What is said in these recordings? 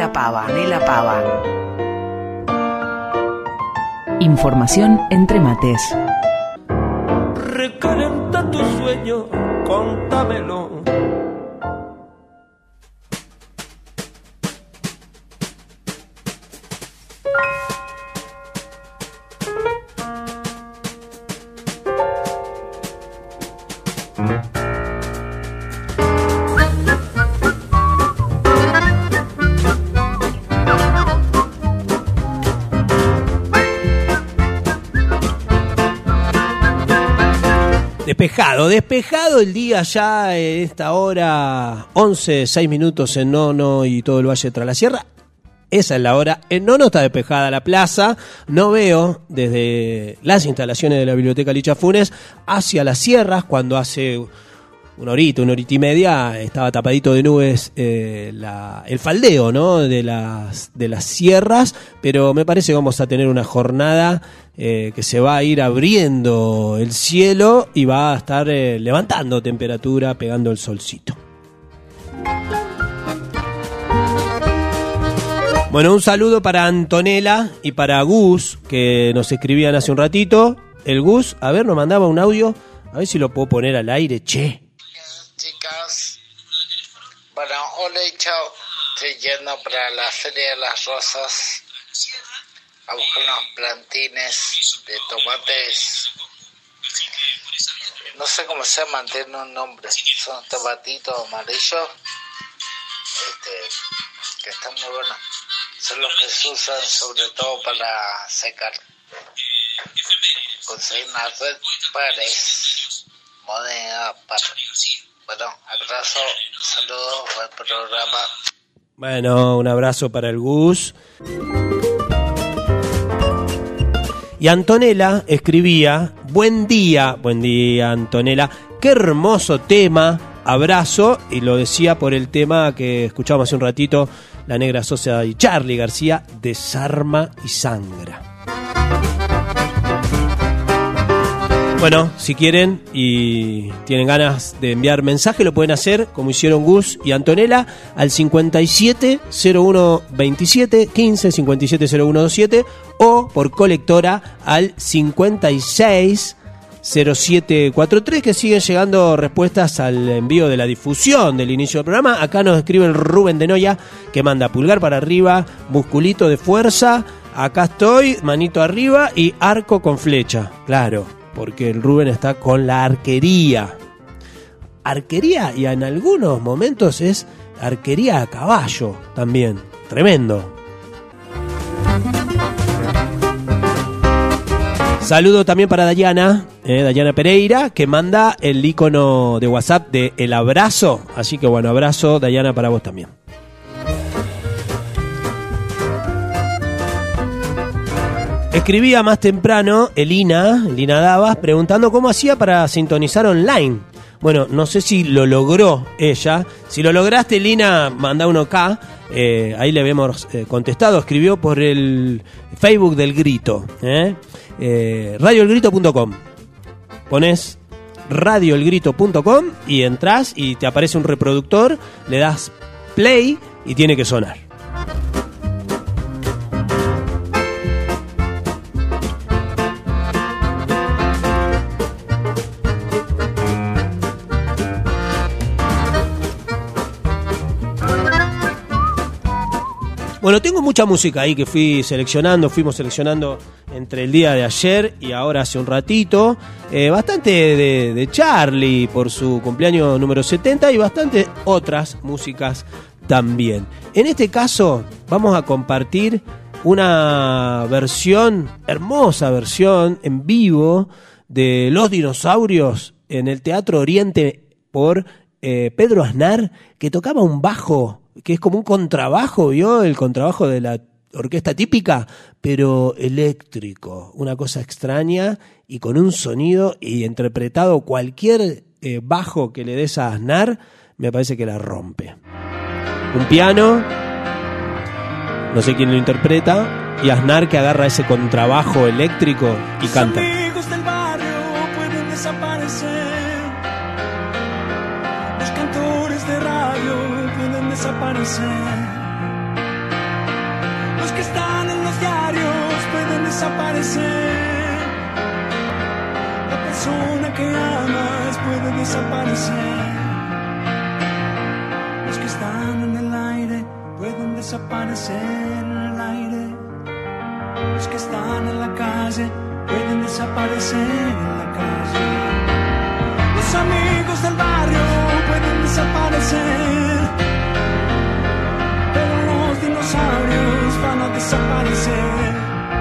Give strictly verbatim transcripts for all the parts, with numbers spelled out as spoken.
la pava, de la pava. Información entre mates. Recalenta tu sueño, contámelo. Despejado, despejado el día ya, en esta hora, once, seis minutos en Nono y todo el Valle tras la Sierra. Esa es la hora. En Nono está despejada la plaza. No veo desde las instalaciones de la Biblioteca Licha Funes hacia las sierras, cuando hace una horita, una horita y media, estaba tapadito de nubes eh, la, el faldeo, ¿no? de, las, de las sierras, pero me parece que vamos a tener una jornada eh, que se va a ir abriendo el cielo y va a estar eh, levantando temperatura, pegando el solcito. Bueno, un saludo para Antonella y para Gus, que nos escribían hace un ratito. El Gus, a ver, nos mandaba un audio, a ver si lo puedo poner al aire, che. Chicas, bueno, hola y chao. Estoy yendo para la Feria de las Rosas a buscar unos plantines de tomates. No sé cómo se llaman, tienen un nombre. Son tomatitos amarillos este, que están muy buenos. Son los que se usan sobre todo para secar. Conseguir una red pares, moneda para. Bueno, abrazo, saludos al programa. Bueno, un abrazo para el Gus. Y Antonella escribía, buen día, buen día Antonella, qué hermoso tema, abrazo, y lo decía por el tema que escuchábamos hace un ratito, La Negra Sosa y Charly García, Desarma y Sangra. Bueno, si quieren y tienen ganas de enviar mensaje, lo pueden hacer como hicieron Gus y Antonella al cincuenta y siete cero uno veintisiete quince cincuenta y siete cero uno veintisiete o por colectora al cincuenta y seis cero siete cuarenta y tres, que siguen llegando respuestas al envío de la difusión del inicio del programa. Acá nos escribe el Rubén de Noya, que manda pulgar para arriba, musculito de fuerza, acá estoy, manito arriba y arco con flecha, claro. Porque el Rubén está con la arquería. Arquería, y en algunos momentos es arquería a caballo también. Tremendo. Saludo también para Dayana, eh, Dayana Pereira, que manda el icono de WhatsApp de el abrazo. Así que bueno, abrazo, Dayana, para vos también. Escribía más temprano Elina, Elina Davas, preguntando cómo hacía para sintonizar online. Bueno, no sé si lo logró ella. Si lo lograste, Elina, manda uno acá. Eh, ahí le habíamos eh, contestado. Escribió por el Facebook del Grito. ¿eh? Eh, radio el grito punto com. Pones radio el grito punto com y entras y te aparece un reproductor. Le das play y tiene que sonar. Bueno, tengo mucha música ahí que fui seleccionando, fuimos seleccionando entre el día de ayer y ahora hace un ratito. Eh, bastante de, de Charly por su cumpleaños número setenta y bastante otras músicas también. En este caso vamos a compartir una versión, hermosa versión en vivo de Los Dinosaurios en el Teatro Oriente por eh, Pedro Aznar, que tocaba un bajo que es como un contrabajo, ¿vio? El contrabajo de la orquesta típica, pero eléctrico, una cosa extraña y con un sonido, y interpretado cualquier eh, bajo que le des a Aznar, me parece que la rompe. Un piano, no sé quién lo interpreta, y Aznar que agarra ese contrabajo eléctrico y canta. Los amigos del barrio pueden desaparecer, los cantores de radio pueden desaparecer, Los que están en los diarios pueden desaparecer. La persona que amas puede desaparecer. Los que están en el aire pueden desaparecer en el aire. Los que están en la calle pueden desaparecer en la calle. Los amigos del barrio pueden desaparecer, pero los dinosaurios van a desaparecer.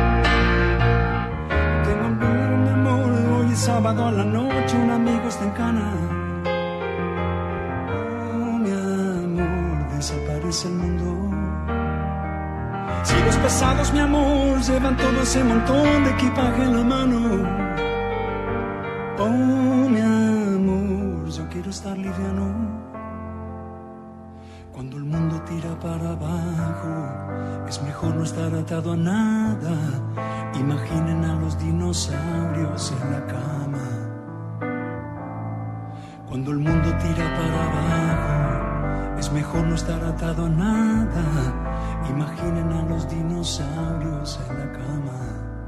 Tengo amor, mi amor, hoy es sábado a la noche, un amigo está en cana. Oh, mi amor, desaparece el mundo. Si los pesados, mi amor, llevan todo ese montón de equipaje en la mano. Oh, mi amor, yo quiero estar liviano. Cuando el mundo tira para abajo, es mejor no estar atado a nada. Imaginen a los dinosaurios en la cama. Cuando el mundo tira para abajo, es mejor no estar atado a nada. Imaginen a los dinosaurios en la cama.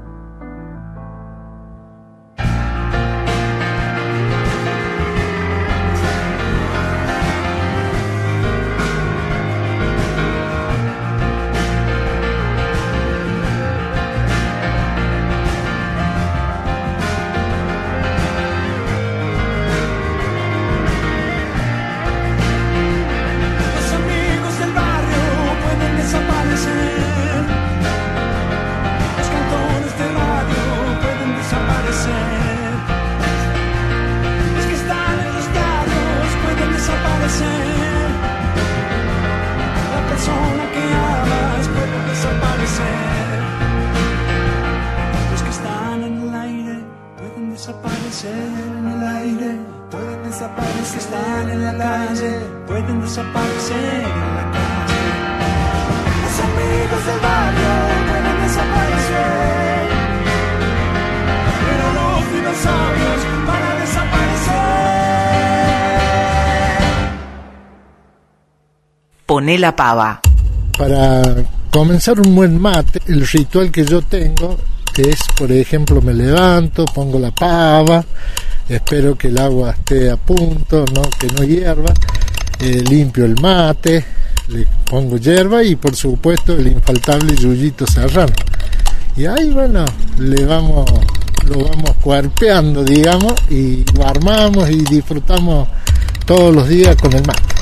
Poné la pava. Para comenzar un buen mate, el ritual que yo tengo es, por ejemplo, me levanto, pongo la pava, espero que el agua esté a punto, no que no hierva, eh, limpio el mate, le pongo hierba y por supuesto el infaltable yuyito serrano. Y ahí, bueno, le vamos, lo vamos cuerpeando, digamos, y lo armamos y disfrutamos todos los días con el mate.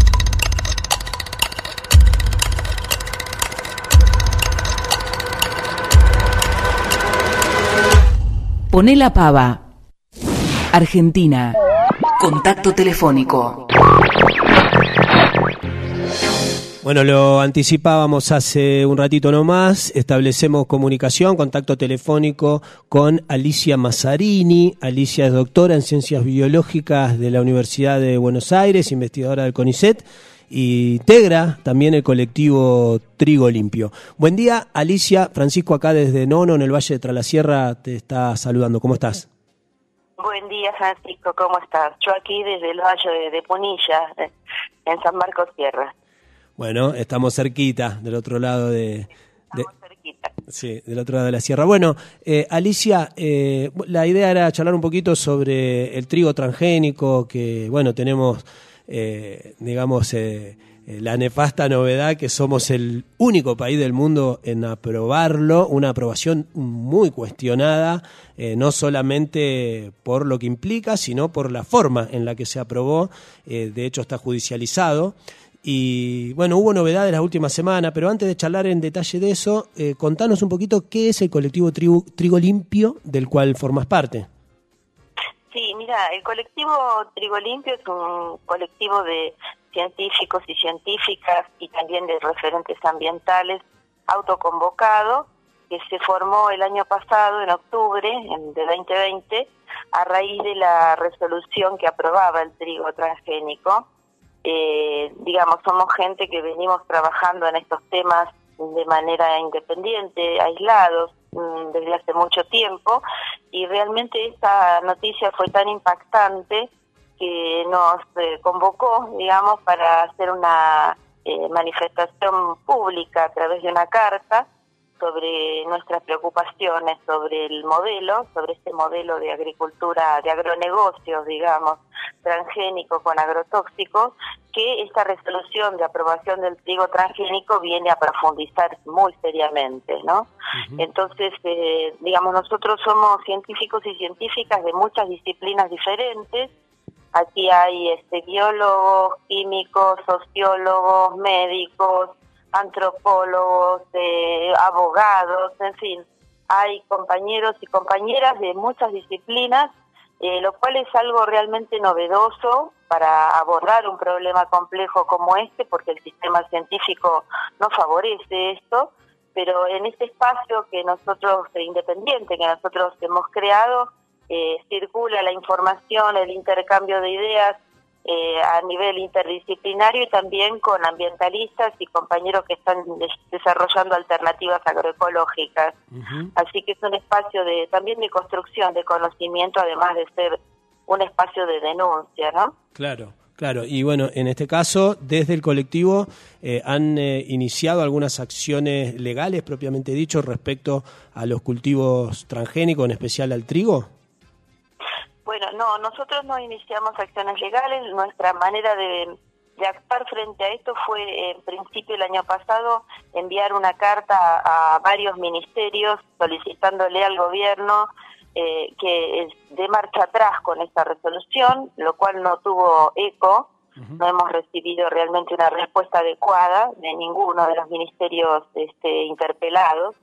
Poné la pava. Argentina. Contacto telefónico. Bueno, lo anticipábamos hace un ratito nomás. Establecemos comunicación, contacto telefónico con Alicia Mazzarini. Alicia es doctora en Ciencias Biológicas de la Universidad de Buenos Aires, investigadora del CONICET, y integra también el colectivo Trigo Limpio. Buen día, Alicia. Francisco acá desde Nono, en el Valle de Tralasierra, te está saludando. ¿Cómo estás? Buen día, Francisco. ¿Cómo estás? Yo aquí desde el Valle de, de Punilla, en San Marcos Sierra. Bueno, estamos cerquita, del otro lado de... de estamos cerquita. Sí, del otro lado de la sierra. Bueno, eh, Alicia, eh, la idea era charlar un poquito sobre el trigo transgénico, que, bueno, tenemos... Eh, digamos, eh, eh, la nefasta novedad que somos el único país del mundo en aprobarlo, una aprobación muy cuestionada, eh, no solamente por lo que implica, sino por la forma en la que se aprobó. Eh, de hecho, está judicializado. Y bueno, hubo novedades la última semana, pero antes de charlar en detalle de eso, eh, contanos un poquito qué es el colectivo Trigo, Trigo Limpio, del cual formas parte. Sí, mira, el colectivo Trigo Limpio es un colectivo de científicos y científicas y también de referentes ambientales autoconvocado que se formó el año pasado, en octubre de veinte veinte, a raíz de la resolución que aprobaba el trigo transgénico. Eh, digamos, somos gente que venimos trabajando en estos temas de manera independiente, aislados, desde hace mucho tiempo, y realmente esta noticia fue tan impactante que nos eh, convocó, digamos, para hacer una eh, manifestación pública a través de una carta sobre nuestras preocupaciones sobre el modelo, sobre este modelo de agricultura, de agronegocios, digamos, transgénico con agrotóxicos, que esta resolución de aprobación del trigo transgénico viene a profundizar muy seriamente, ¿no? Uh-huh. Entonces, eh, digamos, nosotros somos científicos y científicas de muchas disciplinas diferentes. Aquí hay este, biólogos, químicos, sociólogos, médicos, antropólogos, eh, abogados, en fin, hay compañeros y compañeras de muchas disciplinas, eh, lo cual es algo realmente novedoso para abordar un problema complejo como este, porque el sistema científico no favorece esto, pero en este espacio que nosotros, independiente, que nosotros hemos creado, eh, circula la información, el intercambio de ideas, Eh, a nivel interdisciplinario y también con ambientalistas y compañeros que están des- desarrollando alternativas agroecológicas. Uh-huh. Así que es un espacio de también de construcción de conocimiento, además de ser un espacio de denuncia, ¿no? Claro, claro. Y bueno, en este caso, desde el colectivo, eh, ¿han eh, iniciado algunas acciones legales, propiamente dicho, respecto a los cultivos transgénicos, en especial al trigo? Bueno, no, nosotros no iniciamos acciones legales. Nuestra manera de, de actuar frente a esto fue, en principio el año pasado, enviar una carta a, a varios ministerios solicitándole al gobierno eh, que dé marcha atrás con esta resolución, lo cual no tuvo eco. Uh-huh. No hemos recibido realmente una respuesta adecuada de ninguno de los ministerios este, interpelados.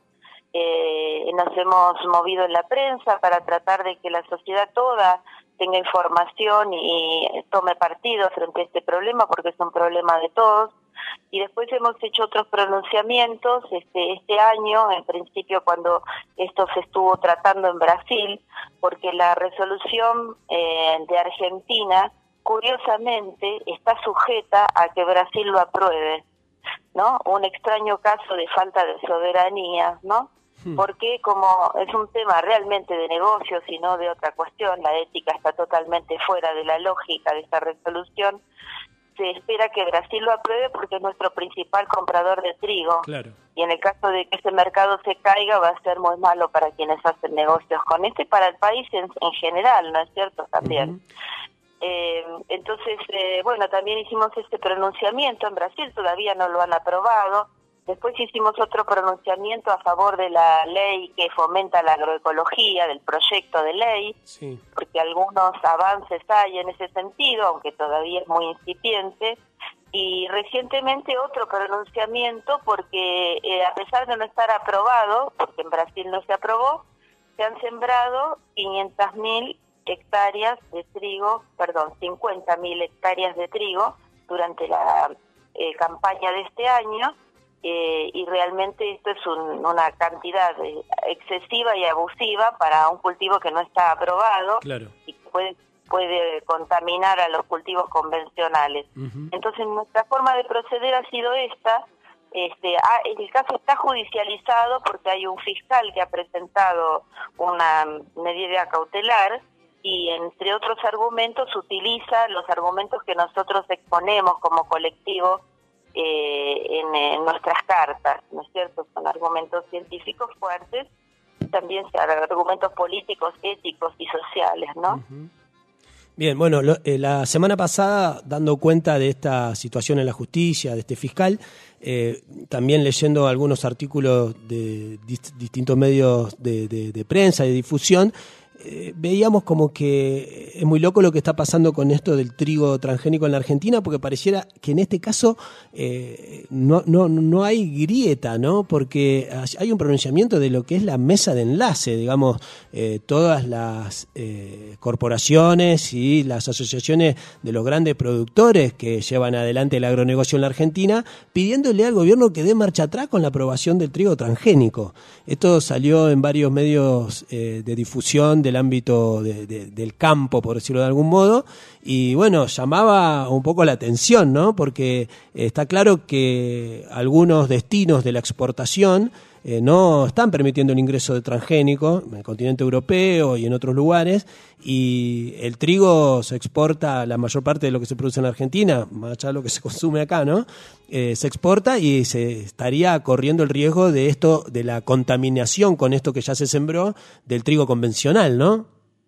Eh, nos hemos movido en la prensa para tratar de que la sociedad toda tenga información y, y tome partido frente a este problema, porque es un problema de todos. Y después hemos hecho otros pronunciamientos este, este año, en principio cuando esto se estuvo tratando en Brasil, porque la resolución eh, de Argentina, curiosamente, está sujeta a que Brasil lo apruebe, ¿no? Un extraño caso de falta de soberanía, ¿no? Porque como es un tema realmente de negocios y no de otra cuestión, la ética está totalmente fuera de la lógica de esta resolución, se espera que Brasil lo apruebe porque es nuestro principal comprador de trigo. Claro. Y en el caso de que ese mercado se caiga va a ser muy malo para quienes hacen negocios con este y para el país en, en general, ¿no es cierto? También. Uh-huh. Eh, entonces, eh, bueno, también hicimos este pronunciamiento en Brasil, todavía no lo han aprobado. Después hicimos otro pronunciamiento a favor de la ley que fomenta la agroecología, del proyecto de ley, sí. Porque algunos avances hay en ese sentido, aunque todavía es muy incipiente. Y recientemente otro pronunciamiento porque eh, a pesar de no estar aprobado, porque en Brasil no se aprobó, se han sembrado quinientas mil hectáreas de trigo, perdón, cincuenta mil hectáreas de trigo durante la eh, campaña de este año. Eh, y realmente esto es un, una cantidad de, excesiva y abusiva para un cultivo que no está aprobado. Claro. Y que puede, puede contaminar a los cultivos convencionales. Uh-huh. Entonces nuestra forma de proceder ha sido esta. Este, ah, el caso está judicializado porque hay un fiscal que ha presentado una medida cautelar y entre otros argumentos utiliza los argumentos que nosotros exponemos como colectivo Eh, en, en nuestras cartas, ¿no es cierto? Son argumentos científicos fuertes, también argumentos políticos, éticos y sociales, ¿no? Uh-huh. Bien, bueno, lo, eh, la semana pasada, dando cuenta de esta situación en la justicia, de este fiscal, eh, también leyendo algunos artículos de dist- distintos medios de, de, de prensa y de difusión, Eh, veíamos como que es muy loco lo que está pasando con esto del trigo transgénico en la Argentina, porque pareciera que en este caso eh, no, no, no hay grieta, ¿no? Porque hay un pronunciamiento de lo que es la mesa de enlace, digamos, eh, todas las eh, corporaciones y las asociaciones de los grandes productores que llevan adelante el agronegocio en la Argentina, pidiéndole al gobierno que dé marcha atrás con la aprobación del trigo transgénico. Esto salió en varios medios eh, de difusión del ámbito de, de, del campo, por decirlo de algún modo, y bueno, llamaba un poco la atención, ¿no? Porque está claro que algunos destinos de la exportación eh, no están permitiendo el ingreso de transgénicos en el continente europeo y en otros lugares, y el trigo se exporta la mayor parte de lo que se produce en Argentina, más allá de lo que se consume acá, ¿no? eh, se exporta y se estaría corriendo el riesgo de esto, de la contaminación con esto que ya se sembró del trigo convencional, ¿no?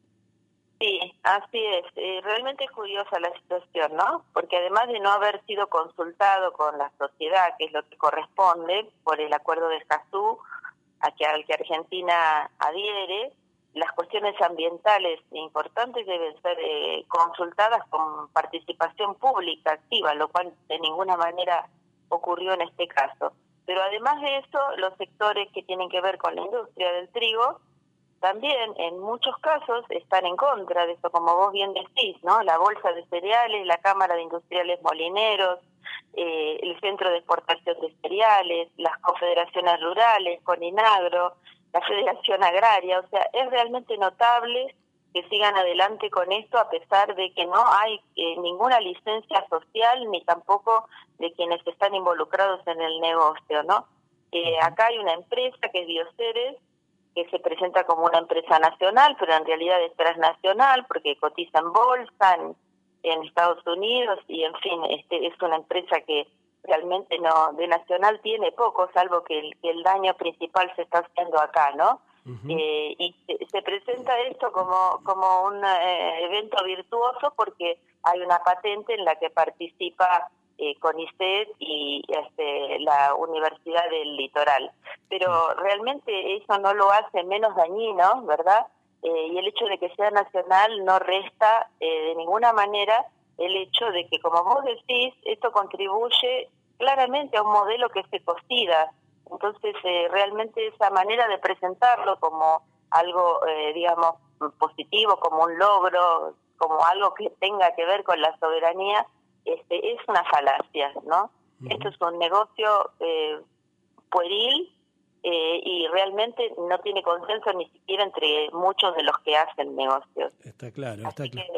Sí, así es. Eh, realmente es curiosa la situación, ¿no? Porque además de no haber sido consultado con la sociedad, que es lo que corresponde por el acuerdo de Escazú, a que, al que Argentina adhiere, las cuestiones ambientales importantes deben ser eh, consultadas con participación pública activa, lo cual de ninguna manera ocurrió en este caso. Pero además de eso, los sectores que tienen que ver con la industria del trigo también en muchos casos están en contra de eso, como vos bien decís, ¿no? La Bolsa de Cereales, la Cámara de Industriales Molineros, eh, el Centro de Exportación de Cereales, las confederaciones rurales, Coninagro, la Federación Agraria. O sea, es realmente notable que sigan adelante con esto a pesar de que no hay eh, ninguna licencia social ni tampoco de quienes están involucrados en el negocio, ¿no? Eh, acá hay una empresa que es Bioceres, que se presenta como una empresa nacional, pero en realidad es transnacional porque cotiza en bolsa en, en Estados Unidos y en fin, este es una empresa que realmente no de nacional tiene poco, salvo que el, que el daño principal se está haciendo acá, ¿no? Uh-huh. Eh, y se, se presenta esto como, como un eh, evento virtuoso porque hay una patente en la que participa Eh, CONICET y este, la Universidad del Litoral. Pero realmente eso no lo hace menos dañino, ¿verdad? Eh, y el hecho de que sea nacional no resta eh, de ninguna manera el hecho de que, como vos decís, esto contribuye claramente a un modelo que se cocida. Entonces, eh, realmente esa manera de presentarlo como algo, eh, digamos, positivo, como un logro, como algo que tenga que ver con la soberanía, Este, es una falacia, ¿no? Uh-huh. Esto es un negocio eh, pueril eh, y realmente no tiene consenso ni siquiera entre muchos de los que hacen negocios. Está claro, está Así claro. Que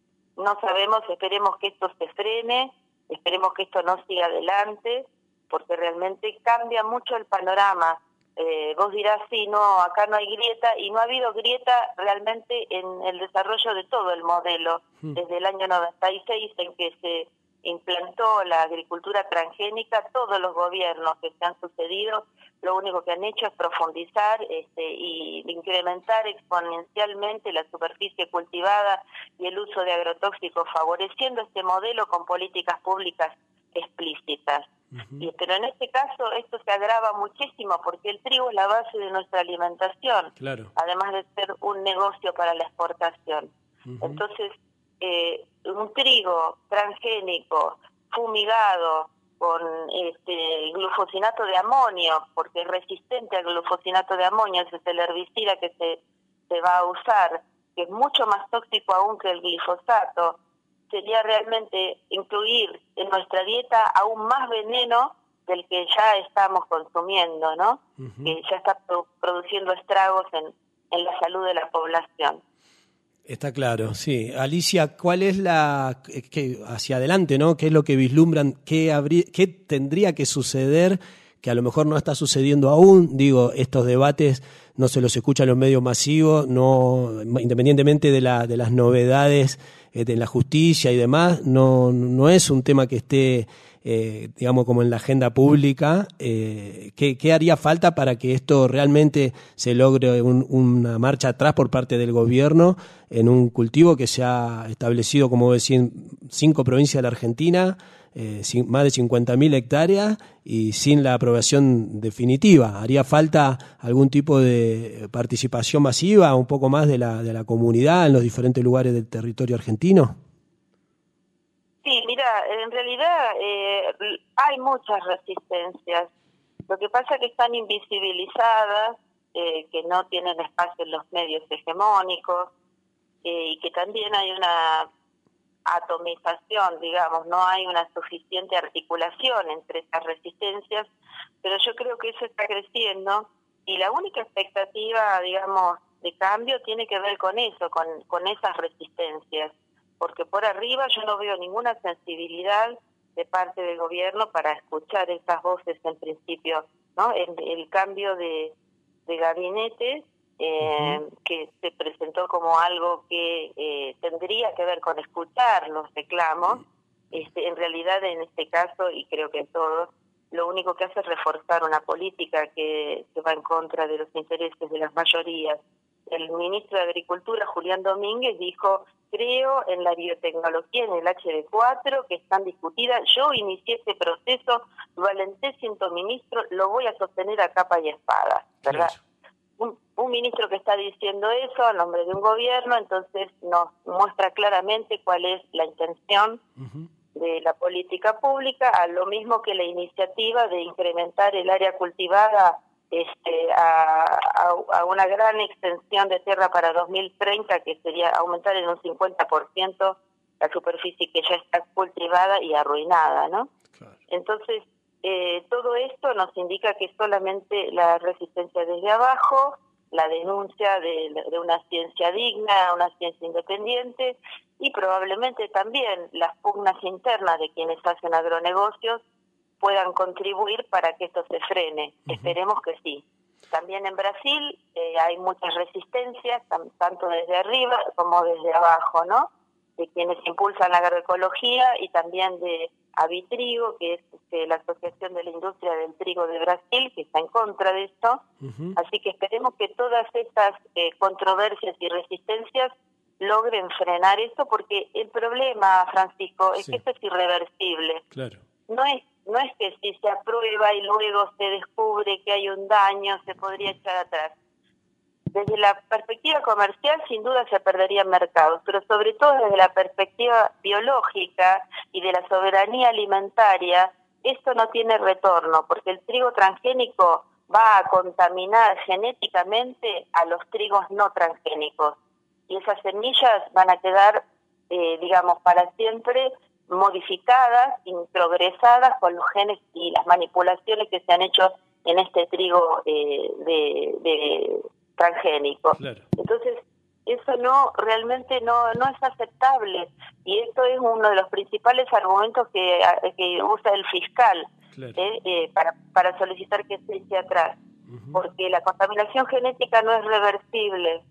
no sabemos, esperemos que esto se frene, esperemos que esto no siga adelante, porque realmente cambia mucho el panorama. Eh, vos dirás, sí, no, acá no hay grieta, y no ha habido grieta realmente en el desarrollo de todo el modelo, hmm. desde el año noventa y seis en que se implantó la agricultura transgénica. Todos los gobiernos que se han sucedido, lo único que han hecho es profundizar este, y incrementar exponencialmente la superficie cultivada y el uso de agrotóxicos, favoreciendo este modelo con políticas públicas explícitas. Uh-huh. Y, pero en este caso esto se agrava muchísimo porque el trigo es la base de nuestra alimentación, claro. además de ser un negocio para la exportación. Uh-huh. Entonces, eh, un trigo transgénico, fumigado, con este glufosinato de amonio, porque es resistente al glufosinato de amonio, ese es el herbicida que se, se va a usar, que es mucho más tóxico aún que el glifosato, sería realmente incluir en nuestra dieta aún más veneno del que ya estamos consumiendo, ¿no? Uh-huh. Que ya está pro- produciendo estragos en, en la salud de la población. Está claro, sí. Alicia, ¿cuál es la, qué, hacia adelante, ¿no? ¿Qué es lo que vislumbran? ¿Qué, habría, qué tendría que suceder que a lo mejor no está sucediendo aún? Digo, estos debates no se los escucha en los medios masivos, no, independientemente de, la, de las novedades eh, de la justicia y demás, no, no es un tema que esté, eh, digamos, como en la agenda pública. Eh, ¿qué, ¿Qué haría falta para que esto realmente se logre un, una marcha atrás por parte del gobierno en un cultivo que se ha establecido, como decía, en cinco provincias de la Argentina, eh, sin, más de cincuenta mil hectáreas y sin la aprobación definitiva? ¿Haría falta algún tipo de participación masiva, un poco más de la, de la comunidad en los diferentes lugares del territorio argentino? Sí, mira, en realidad eh, hay muchas resistencias. Lo que pasa es que están invisibilizadas, eh, que no tienen espacio en los medios hegemónicos, eh, y que también hay una atomización, digamos, no hay una suficiente articulación entre esas resistencias, pero yo creo que eso está creciendo y la única expectativa, digamos, de cambio tiene que ver con eso, con, con esas resistencias, porque por arriba yo no veo ninguna sensibilidad de parte del gobierno para escuchar esas voces en principio, ¿no? El, el cambio de, de gabinete Eh, uh-huh. que se presentó como algo que eh, tendría que ver con escuchar los reclamos, este, en realidad en este caso, y creo que en todos, lo único que hace es reforzar una política que, que va en contra de los intereses de las mayorías. El ministro de Agricultura, Julián Domínguez, dijo: creo en la biotecnología, en el H D cuatro, que están discutidas. Yo inicié este proceso, Valenté siendo ministro, lo voy a sostener a capa y espada, ¿verdad? Claro. Un, un ministro que está diciendo eso a nombre de un gobierno, entonces nos muestra claramente cuál es la intención uh-huh. de la política pública, a lo mismo que la iniciativa de incrementar el área cultivada este, a, a, a una gran extensión de tierra para dos mil treinta, que sería aumentar en un cincuenta por ciento la superficie que ya está cultivada y arruinada, ¿no? Claro. Entonces, eh, todo esto nos indica que solamente la resistencia desde abajo, la denuncia de, de una ciencia digna, una ciencia independiente, y probablemente también las pugnas internas de quienes hacen agronegocios puedan contribuir para que esto se frene. Uh-huh. Esperemos que sí. También en Brasil eh, hay muchas resistencias, t- tanto desde arriba como desde abajo, ¿no? De quienes impulsan la agroecología y también de Avitrigo, que es este, la Asociación de la Industria del Trigo de Brasil, que está en contra de esto. Uh-huh. Así que esperemos que todas estas eh, controversias y resistencias logren frenar esto, porque el problema, Francisco, es sí. que esto es irreversible. Claro. No es no es que si se aprueba y luego se descubre que hay un daño, se podría echar atrás. Desde la perspectiva comercial, sin duda se perderían mercados, pero sobre todo desde la perspectiva biológica y de la soberanía alimentaria, esto no tiene retorno, porque el trigo transgénico va a contaminar genéticamente a los trigos no transgénicos, y esas semillas van a quedar, eh, digamos, para siempre modificadas, introgresadas con los genes y las manipulaciones que se han hecho en este trigo eh, de, de transgénico. Claro. Entonces, eso no realmente no no es aceptable, y esto es uno de los principales argumentos que, que usa el fiscal claro. eh, eh, para, para solicitar que se eche atrás, uh-huh. porque la contaminación genética no es reversible.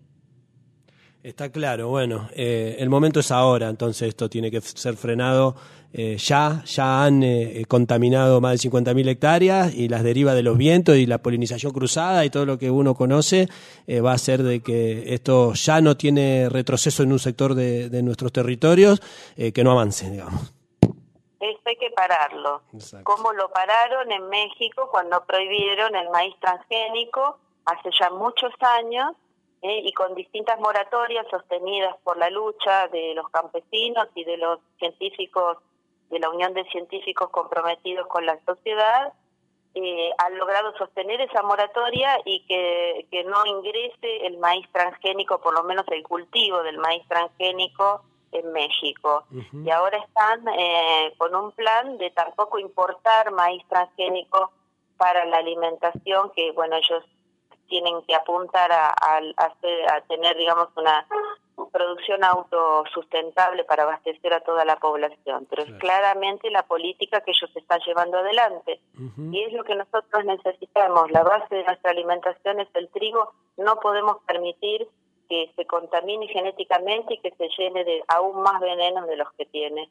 Está claro, bueno, eh, el momento es ahora, entonces esto tiene que ser frenado eh, ya, ya han eh, contaminado más de cincuenta mil hectáreas, y las derivas de los vientos y la polinización cruzada y todo lo que uno conoce eh, va a hacer de que esto ya no tiene retroceso en un sector de, de nuestros territorios, eh, que no avance, digamos. Esto hay que pararlo. Exacto. Como lo pararon en México cuando prohibieron el maíz transgénico hace ya muchos años, Eh, y con distintas moratorias sostenidas por la lucha de los campesinos y de los científicos, de la Unión de Científicos comprometidos con la sociedad, eh, han logrado sostener esa moratoria y que, que no ingrese el maíz transgénico, por lo menos el cultivo del maíz transgénico en México. Uh-huh. Y ahora están eh, con un plan de tampoco importar maíz transgénico para la alimentación, que bueno, ellos tienen que apuntar a, a, a, a tener, digamos, una producción autosustentable para abastecer a toda la población. Pero claro. es claramente la política que ellos están llevando adelante. Uh-huh. Y es lo que nosotros necesitamos. La base de nuestra alimentación es el trigo. No podemos permitir que se contamine genéticamente y que se llene de aún más venenos de los que tiene.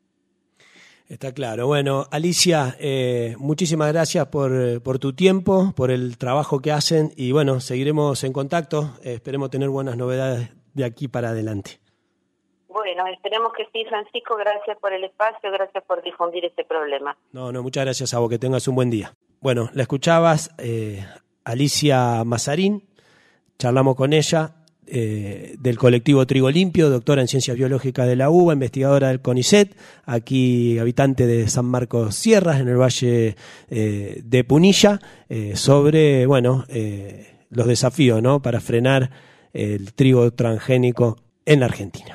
Está claro. Bueno, Alicia, eh, muchísimas gracias por, por tu tiempo, por el trabajo que hacen, y bueno, seguiremos en contacto. Eh, esperemos tener buenas novedades de aquí para adelante. Bueno, esperemos que sí, Francisco. Gracias por el espacio, gracias por difundir este problema. No, no, muchas gracias a vos, que tengas un buen día. Bueno, la escuchabas, eh, Alicia Mazarín, charlamos con ella. Eh, del colectivo Trigo Limpio, doctora en Ciencias Biológicas de la U B A, investigadora del CONICET, aquí habitante de San Marcos Sierras, en el Valle eh, de Punilla, eh, sobre bueno eh, los desafíos, ¿no?, para frenar el trigo transgénico en la Argentina.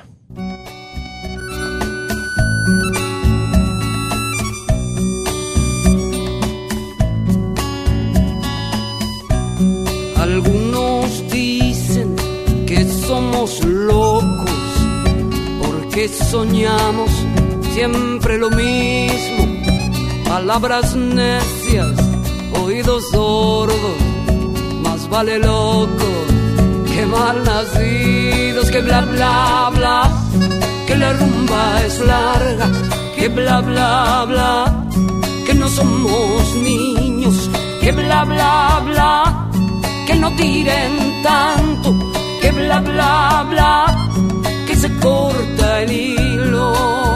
Algunos dicen que somos locos porque soñamos siempre lo mismo, palabras necias, oídos sordos, más vale locos que mal nacidos, que bla bla bla, que la rumba es larga, que que bla bla bla, que no somos niños, que bla bla bla, que no tiren tanto, que bla bla bla, que se corta el hilo.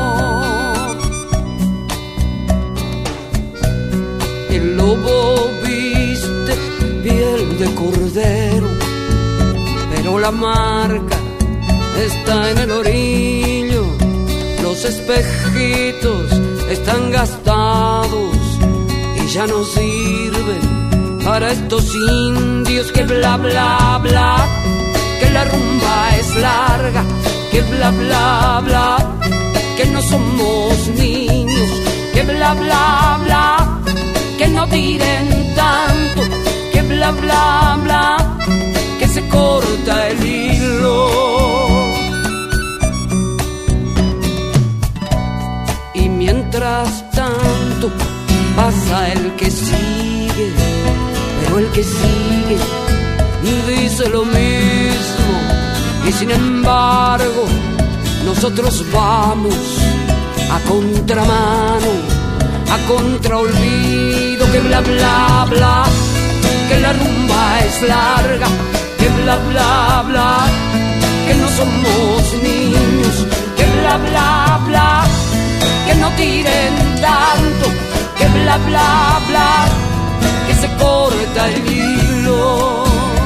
El lobo viste piel de cordero, pero la marca está en el orillo. Los espejitos están gastados y ya no sirven para estos indios. Que bla bla bla, que la rumba es larga, que bla bla bla, que no somos niños, que bla bla bla, que no tiren tanto, que bla bla bla, que se corta el hilo. Y mientras tanto pasa el que sigue, pero el que sigue dice lo mismo, y sin embargo nosotros vamos a contramano, a contraolvido. Que bla bla bla, que la rumba es larga, que bla bla bla, que no somos niños, que bla bla bla, que no tiren tanto, que bla bla bla, que se corta el hilo.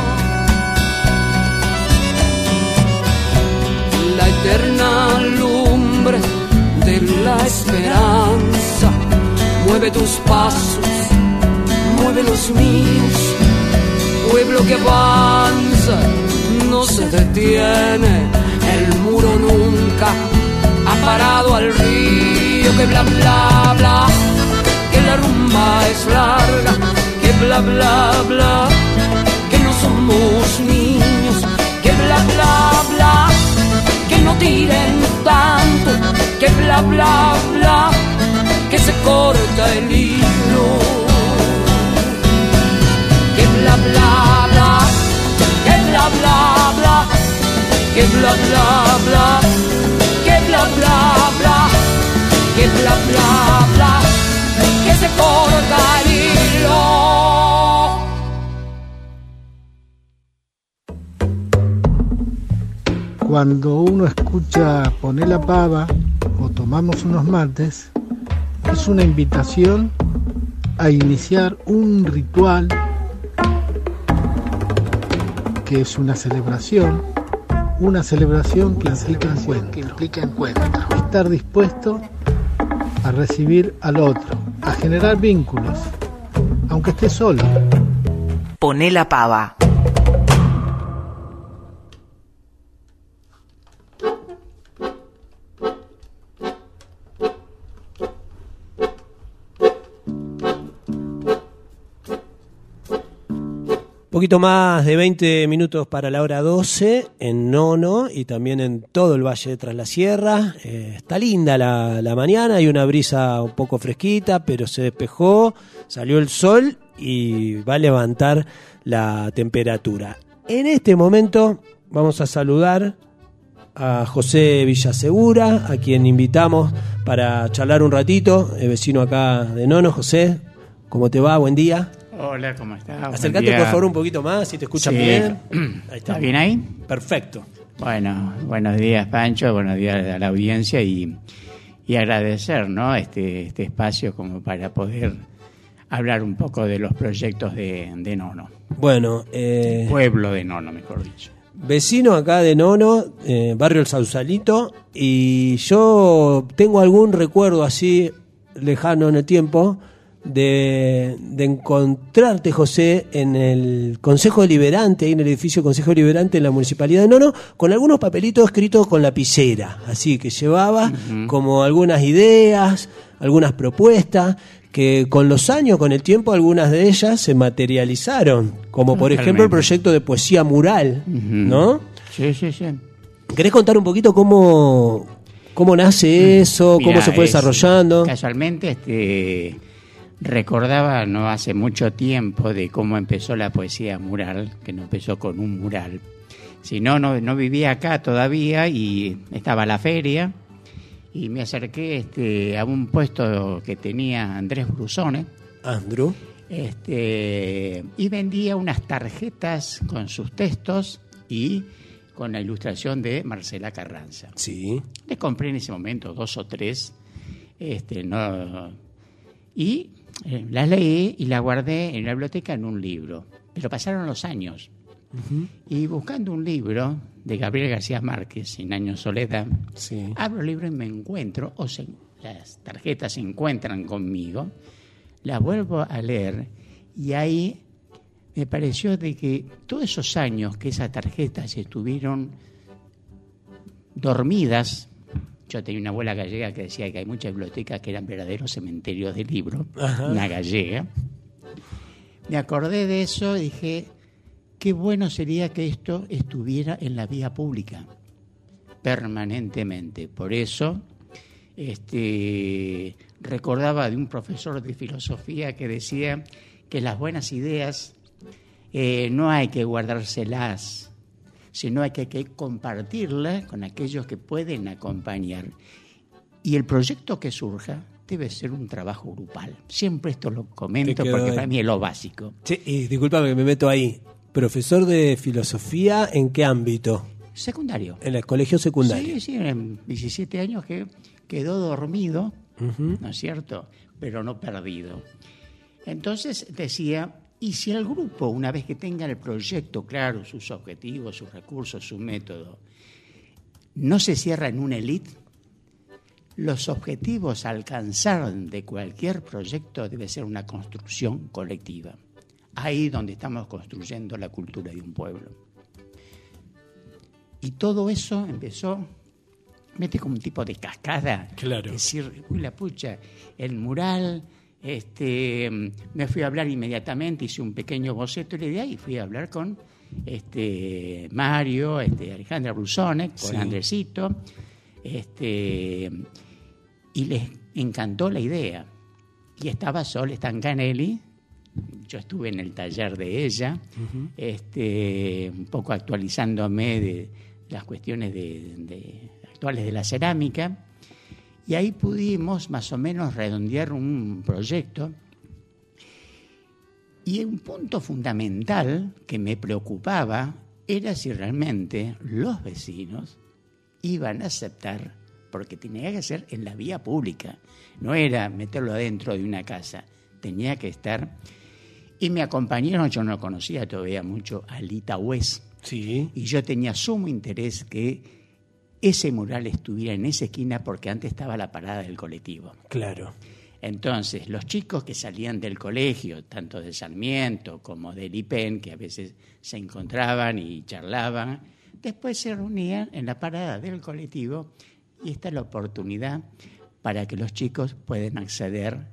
La eterna lumbre de la esperanza mueve tus pasos, mueve los míos. Pueblo que avanza no se detiene, el muro nunca ha parado al río. Que bla bla bla, que la rumba es larga, que bla bla bla, que no somos niños, que bla bla bla, que no tiren tanto, que bla bla bla, que se corta el hilo. Que bla bla bla, que bla bla bla, que bla bla bla, que bla bla bla, que bla bla bla, que se corta el hilo. Cuando uno escucha Poné la Pava o Tomamos unos mates, es una invitación a iniciar un ritual que es una celebración, una celebración que implica encuentro, que implica encuentro. Estar dispuesto a recibir al otro, a generar vínculos, aunque esté solo. Poné la Pava. Un poquito más de veinte minutos para la hora doce en Nono y también en todo el Valle de Tras la Sierra. Eh, está linda la, la mañana, hay una brisa un poco fresquita, pero se despejó, salió el sol y va a levantar la temperatura. En este momento vamos a saludar a José Villasegura, a quien invitamos para charlar un ratito, el vecino acá de Nono. José, ¿cómo te va? Buen día. Hola, ¿cómo estás? Acércate por favor un poquito más, si te escuchan sí. bien. Ahí ¿Está bien ahí? Perfecto. Bueno, buenos días Pancho, buenos días a la audiencia y, y agradecer, ¿no? este, este espacio como para poder hablar un poco de los proyectos de, de Nono. Bueno, eh, pueblo de Nono, mejor dicho. Vecino acá de Nono, eh, barrio El Sausalito, y yo tengo algún recuerdo así lejano en el tiempo De, de encontrarte, José, en el Consejo Deliberante, ahí en el edificio Consejo Deliberante en la Municipalidad de Nono, con algunos papelitos escritos con lapicera, así que llevaba uh-huh. como algunas ideas, algunas propuestas, que con los años, con el tiempo, algunas de ellas se materializaron, como por Realmente. ejemplo el proyecto de poesía mural, uh-huh. ¿no? Sí, sí, sí. ¿Querés contar un poquito cómo, cómo nace eso, Mirá, cómo se fue es, desarrollando? Casualmente, este... recordaba no hace mucho tiempo de cómo empezó la poesía mural, que no empezó con un mural, sino no, no vivía acá todavía y estaba la feria y me acerqué este, a un puesto que tenía Andrés Brusone. Andrew. Este, y vendía unas tarjetas con sus textos y con la ilustración de Marcela Carranza. Sí. Le compré en ese momento dos o tres, este, no, y eh, las leí y las guardé en la biblioteca en un libro. Pero pasaron los años. Uh-huh. Y buscando un libro de Gabriel García Márquez, Cien años de soledad, sí. abro el libro y me encuentro, o se, las tarjetas se encuentran conmigo, las vuelvo a leer y ahí me pareció de que todos esos años que esas tarjetas estuvieron dormidas, yo tenía una abuela gallega que decía que hay muchas bibliotecas que eran verdaderos cementerios de libros, ajá. Una gallega, me acordé de eso y dije, qué bueno sería que esto estuviera en la vía pública permanentemente. Por eso este, recordaba de un profesor de filosofía que decía que las buenas ideas eh, no hay que guardárselas, sino hay que, que compartirlas con aquellos que pueden acompañar. Y el proyecto que surja debe ser un trabajo grupal. Siempre esto lo comento porque para mí es lo básico. Sí, y discúlpame que me meto ahí. ¿Profesor de filosofía en qué ámbito? Secundario. En el colegio secundario. Sí, sí, en diecisiete años que quedó dormido, uh-huh. ¿no es cierto? Pero no perdido. Entonces decía, y si el grupo, una vez que tenga el proyecto claro, sus objetivos, sus recursos, su método, no se cierra en una élite, los objetivos a alcanzar de cualquier proyecto debe ser una construcción colectiva. Ahí donde estamos construyendo la cultura de un pueblo. Y todo eso empezó, mete como un tipo de cascada. Claro. Es decir, uy, la pucha, el mural, este, me fui a hablar inmediatamente, hice un pequeño boceto y de ahí fui a hablar con este, Mario, este, Alejandra Brusone, con sí. Andresito, este, y les encantó la idea. Y estaba Sol Stancanelli. Yo estuve en el taller de ella, uh-huh. este, un poco actualizándome de las cuestiones de, de, actuales de la cerámica, y ahí pudimos más o menos redondear un proyecto. Y un punto fundamental que me preocupaba era si realmente los vecinos iban a aceptar, porque tenía que ser en la vía pública, no era meterlo adentro de una casa, tenía que estar. Y me acompañaron, yo no conocía todavía mucho a Lita West. Sí. Y yo tenía sumo interés que ese mural estuviera en esa esquina porque antes estaba la parada del colectivo. Claro. Entonces, los chicos que salían del colegio, tanto de Sarmiento como del I P E N, que a veces se encontraban y charlaban, después se reunían en la parada del colectivo y esta es la oportunidad para que los chicos puedan acceder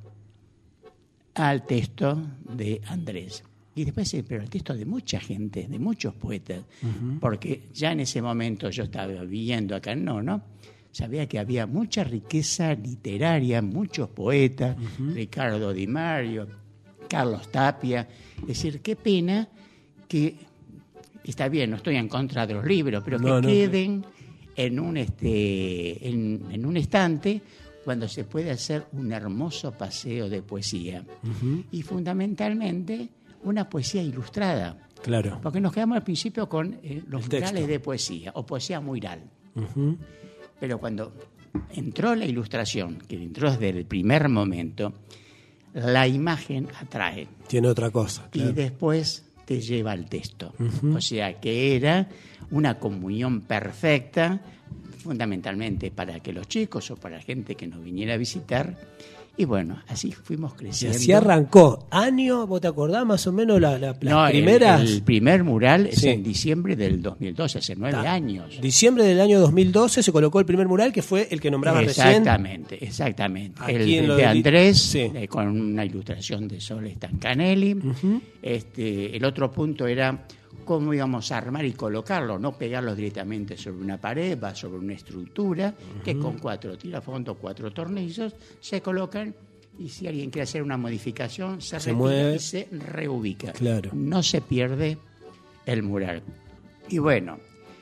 al texto de Andrés. Y después, sí, pero el texto de mucha gente, de muchos poetas, uh-huh. porque ya en ese momento yo estaba viviendo acá en Nono, sabía que había mucha riqueza literaria, muchos poetas, uh-huh. Ricardo Di Mario, Carlos Tapia. Es decir, qué pena que, está bien, no estoy en contra de los libros, pero que no, no, queden no. en un este en, en un estante cuando se puede hacer un hermoso paseo de poesía. Uh-huh. Y fundamentalmente una poesía ilustrada. Claro. Porque nos quedamos al principio con eh, los murales de poesía o poesía mural. Uh-huh. Pero cuando entró la ilustración, que entró desde el primer momento, la imagen atrae. Tiene otra cosa. Claro. Y después te lleva al texto. Uh-huh. O sea que era una comunión perfecta, fundamentalmente para que los chicos o para la gente que nos viniera a visitar. Y bueno, así fuimos creciendo. Y así arrancó. ¿Año? ¿Vos te acordás más o menos la, la, las no, primeras? El, el primer mural es sí. en diciembre del dos mil doce, hace nueve Ta. años. Diciembre del año dos mil doce se colocó el primer mural, que fue el que nombraba recién. Exactamente, exactamente. El de, de Andrés, sí. eh, con una ilustración de Sol Stancanelli. Uh-huh. Este, el otro punto era cómo íbamos a armar y colocarlo, no pegarlos directamente sobre una pared, va sobre una estructura, uh-huh. que con cuatro tirafondos, cuatro tornillos, se colocan y si alguien quiere hacer una modificación, se, se mueve y se reubica. Claro. No se pierde el mural. Y bueno,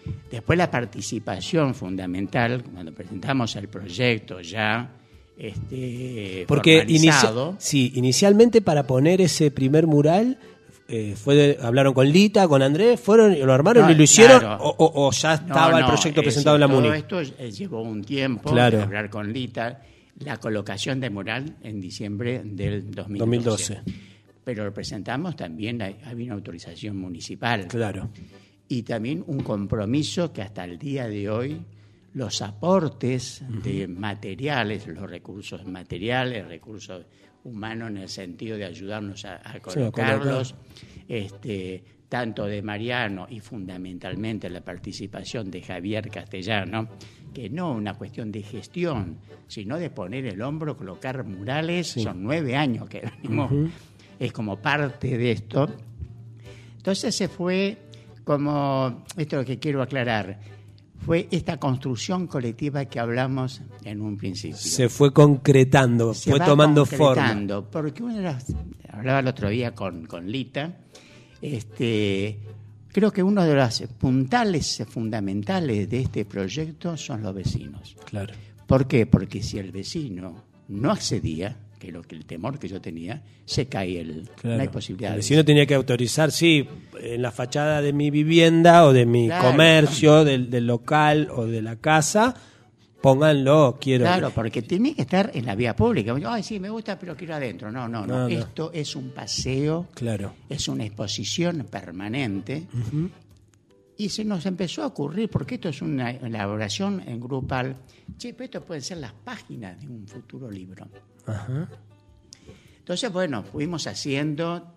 Después la participación fundamental, cuando presentamos el proyecto ya este, Porque formalizado. Inicia- sí, inicialmente para poner ese primer mural, eh, fue de- hablaron con Lita, con Andrés, fueron, lo armaron No, y lo hicieron, claro. o, o- o ya estaba No, el no, proyecto es presentado en decir, la MUNI. Todo esto eh, llevó un tiempo Claro. de hablar con Lita, la colocación de mural en diciembre del dos mil doce. dos mil doce. Pero lo presentamos también, hay- había una autorización municipal. Claro. Y también un compromiso que hasta el día de hoy los aportes uh-huh. de materiales, los recursos materiales, recursos humanos en el sentido de ayudarnos a, a colocarlos, sí, este, tanto de Mariano y fundamentalmente la participación de Javier Castellano, que no una cuestión de gestión, sino de poner el hombro, colocar murales, sí. Son nueve años que venimos, uh-huh. es como parte de esto. Entonces se fue como, esto es lo que quiero aclarar, fue esta construcción colectiva que hablamos en un principio. Se fue concretando, Se fue va tomando concretando, forma. Porque una de las, hablaba el otro día con, con Lita, este, creo que uno de los puntales fundamentales de este proyecto son los vecinos. Claro. ¿Por qué? Porque si el vecino no accedía, que es lo que el temor que yo tenía, se cae el, claro. No hay posibilidad. El vecino tenía que autorizar, sí, en la fachada de mi vivienda o de mi claro. comercio, del, del local o de la casa, pónganlo, quiero. Claro, porque tiene que estar en la vía pública. Ay, sí, me gusta, pero quiero adentro. No, no, no. no, no. Esto es un paseo, claro. Es una exposición permanente. Uh-huh. Y se nos empezó a ocurrir, porque esto es una elaboración en grupal, che, pero esto pueden ser las páginas de un futuro libro. Ajá. Entonces, bueno, fuimos haciendo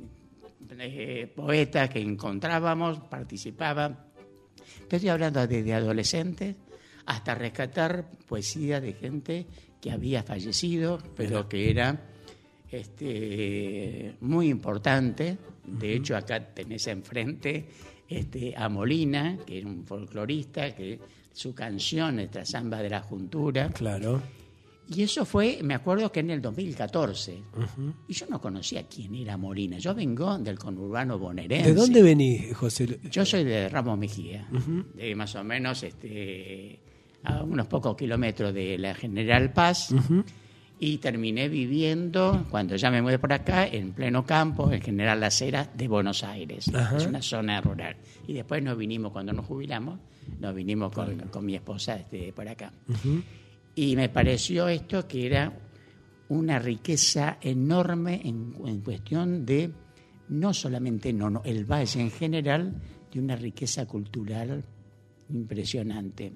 eh, poetas que encontrábamos, participaban. Estoy hablando desde adolescentes hasta rescatar poesía de gente que había fallecido, pero que era este, muy importante. De uh-huh. hecho, acá tenés enfrente este, a Molina, que era un folclorista, que su canción, nuestra Zamba de la Juntura. Claro. Y eso fue, me acuerdo que en el dos mil catorce. Uh-huh. Y yo no conocía quién era Molina. Yo vengo del conurbano bonaerense. ¿De dónde venís, José? Yo soy de Ramos Mejía, uh-huh. de más o menos este, a unos pocos kilómetros de la General Paz. Uh-huh. Y terminé viviendo, cuando ya me mudé por acá, en pleno campo, en General Las Heras de Buenos Aires. Ajá. Es una zona rural. Y después nos vinimos, cuando nos jubilamos, nos vinimos con, con mi esposa este, por acá. Uh-huh. Y me pareció esto que era una riqueza enorme en, en cuestión de, no solamente no, no, el valle en general, de una riqueza cultural impresionante.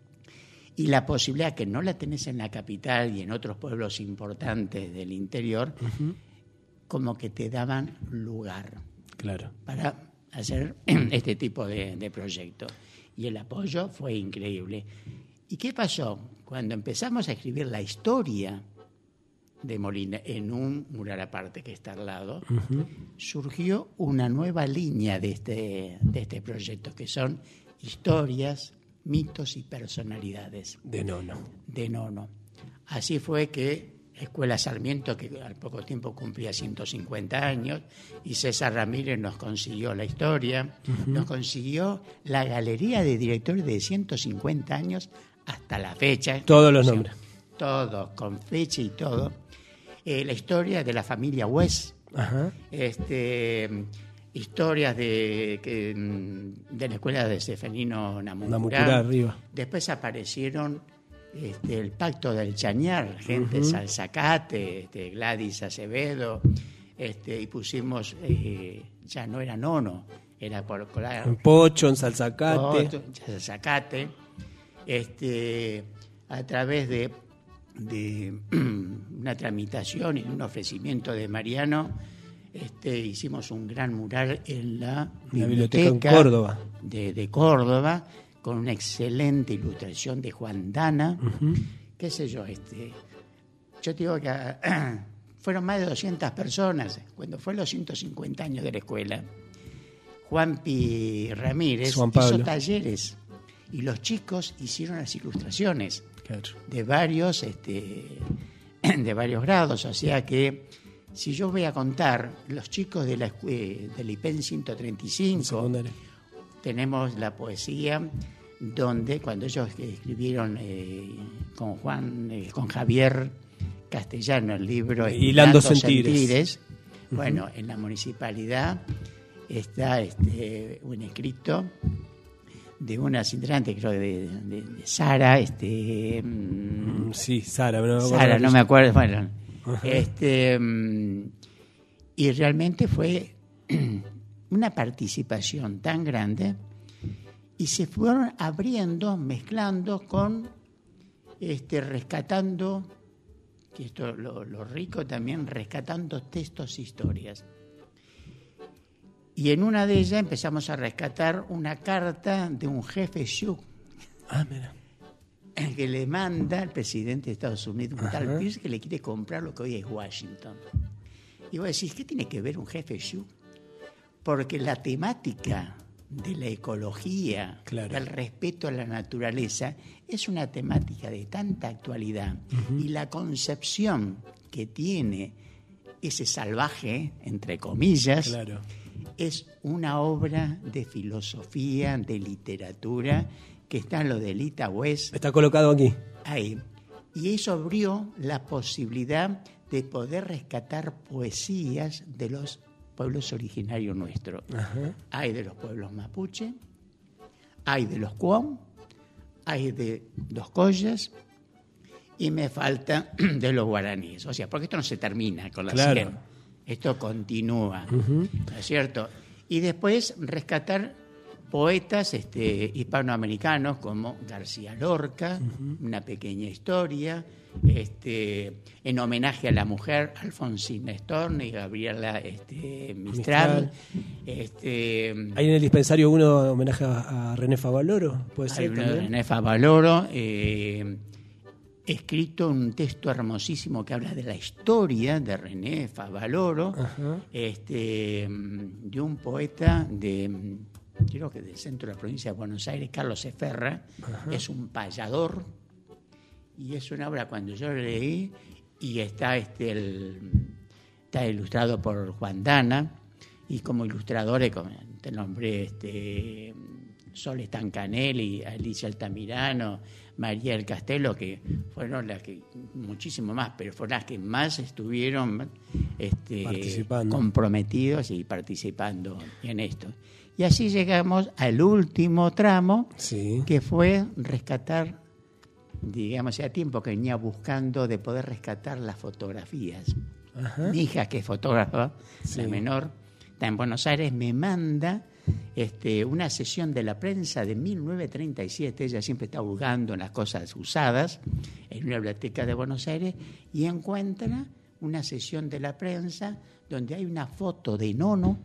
Y la posibilidad que no la tenés en la capital y en otros pueblos importantes del interior, uh-huh. como que te daban lugar, claro, para hacer este tipo de, de proyectos. Y el apoyo fue increíble. ¿Y qué pasó? Cuando empezamos a escribir la historia de Molina en un mural aparte que está al lado, uh-huh. surgió una nueva línea de este, de este proyecto, que son historias, mitos y personalidades. De Nono. De Nono. Así fue que Escuela Sarmiento, que al poco tiempo cumplía ciento cincuenta años, y César Ramírez nos consiguió la historia, uh-huh. nos consiguió la galería de directores de ciento cincuenta años hasta la fecha. Todos los nombres. Todos, con fecha y todo. Eh, la historia de la familia West. Ajá. Este... historias de, que, de la escuela de Seferino Namuncurá. Namuncurá arriba. Después aparecieron este, el Pacto del Chañar, gente, uh-huh. Salzacate, este, Gladys Acevedo, este, y pusimos, eh, ya no era Nono, era por colar. En Pocho, en Salzacate. Pocho, Salzacate, este, a través de, de una tramitación y de un ofrecimiento de Mariano. Este, hicimos un gran mural en la, la biblioteca, biblioteca en Córdoba. De, de Córdoba, con una excelente ilustración de Juan Dana. Uh-huh. Qué sé yo, este, yo te digo que uh, fueron más de doscientas personas cuando fue los ciento cincuenta años de la escuela. Juanpi Ramírez hizo talleres y los chicos hicieron las ilustraciones, claro. de varios, este, de varios grados, o sea que si yo voy a contar los chicos de la, del I P E N ciento treinta y cinco, tenemos la poesía, donde cuando ellos escribieron eh, con Juan, eh, con Javier Castellano el libro Hilando Sentires, Sentires uh-huh. Bueno, en la municipalidad está este, un escrito de una integrante, creo de, de, de Sara, este mm, sí, Sara, no, Sara, no me acuerdo, bueno, uh-huh. este y realmente fue una participación tan grande y se fueron abriendo, mezclando con este rescatando, que esto lo, lo rico también, rescatando textos, historias. Y en una de ellas empezamos a rescatar una carta de un jefe Sioux. Ah, mira. Que le manda al presidente de Estados Unidos, un tal Pierce, que le quiere comprar lo que hoy es Washington. Y vos decís, ¿qué tiene que ver un jefe Sioux? Porque la temática de la ecología, claro, del respeto a la naturaleza, es una temática de tanta actualidad. Uh-huh. Y la concepción que tiene ese salvaje, entre comillas, claro, es una obra de filosofía, de literatura, que está en lo de Lita West. Está colocado aquí. Ahí. Y eso abrió la posibilidad de poder rescatar poesías de los pueblos originarios nuestros. Ajá. Hay de los pueblos mapuche, hay de los Cuom, hay de los Collas, y me falta de los guaraníes. O sea, porque esto no se termina con la claro. cien. Esto continúa, uh-huh. ¿no es cierto? Y después rescatar poetas este, hispanoamericanos como García Lorca, uh-huh. una pequeña historia, este, en homenaje a la mujer, Alfonsina Storni y Gabriela este, Mistral. Mistral. Este, ¿Hay en el dispensario uno homenaje a, a René Favaloro? ¿Puede ser hay uno también? de René Favaloro, eh, escrito un texto hermosísimo que habla de la historia de René Favaloro, uh-huh. este, de un poeta de, creo que del centro de la provincia de Buenos Aires, Carlos Eferra, uh-huh. es un payador, y es una obra, cuando yo lo leí, y está, este, el, está ilustrado por Juan Dana, y como ilustradores, como te nombré, este, Sol Stancanelli, Alicia Altamirano, María del Castelo, que fueron las que, muchísimo más, pero fueron las que más estuvieron este, comprometidos y participando en esto. Y así llegamos al último tramo, sí. que fue rescatar, digamos, hacía tiempo que venía buscando de poder rescatar las fotografías. Ajá. Mi hija, que es fotógrafa, sí. la menor, está en Buenos Aires, me manda Este, una sesión de la prensa de mil novecientos treinta y siete, ella siempre está hurgando en las cosas usadas, en una biblioteca de Buenos Aires, y encuentra una sesión de la prensa donde hay una foto de Nono.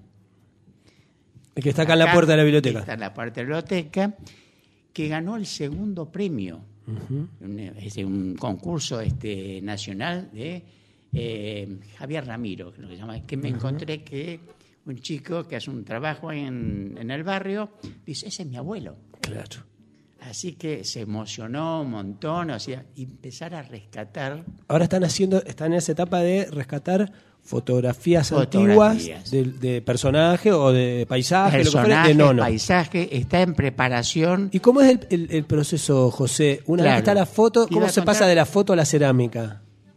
El que está acá, acá en la puerta de la biblioteca. Está en la puerta de la biblioteca, que ganó el segundo premio. Uh-huh. Un, es un concurso este, nacional de eh, Javier Ramiro, lo que, se llama, que me uh-huh. encontré que un chico que hace un trabajo en, en el barrio, dice, ese es mi abuelo. Claro. Así que se emocionó un montón, o sea, empezar a rescatar. Ahora están haciendo, están en esa etapa de rescatar fotografías, fotografías. antiguas de, de personaje o de paisaje, personaje, lo que fuera, de Nono. Paisaje, está en preparación. ¿Y cómo es el, el, el proceso, José? Una claro. vez que está la foto, ¿cómo se pasa de la foto a la cerámica?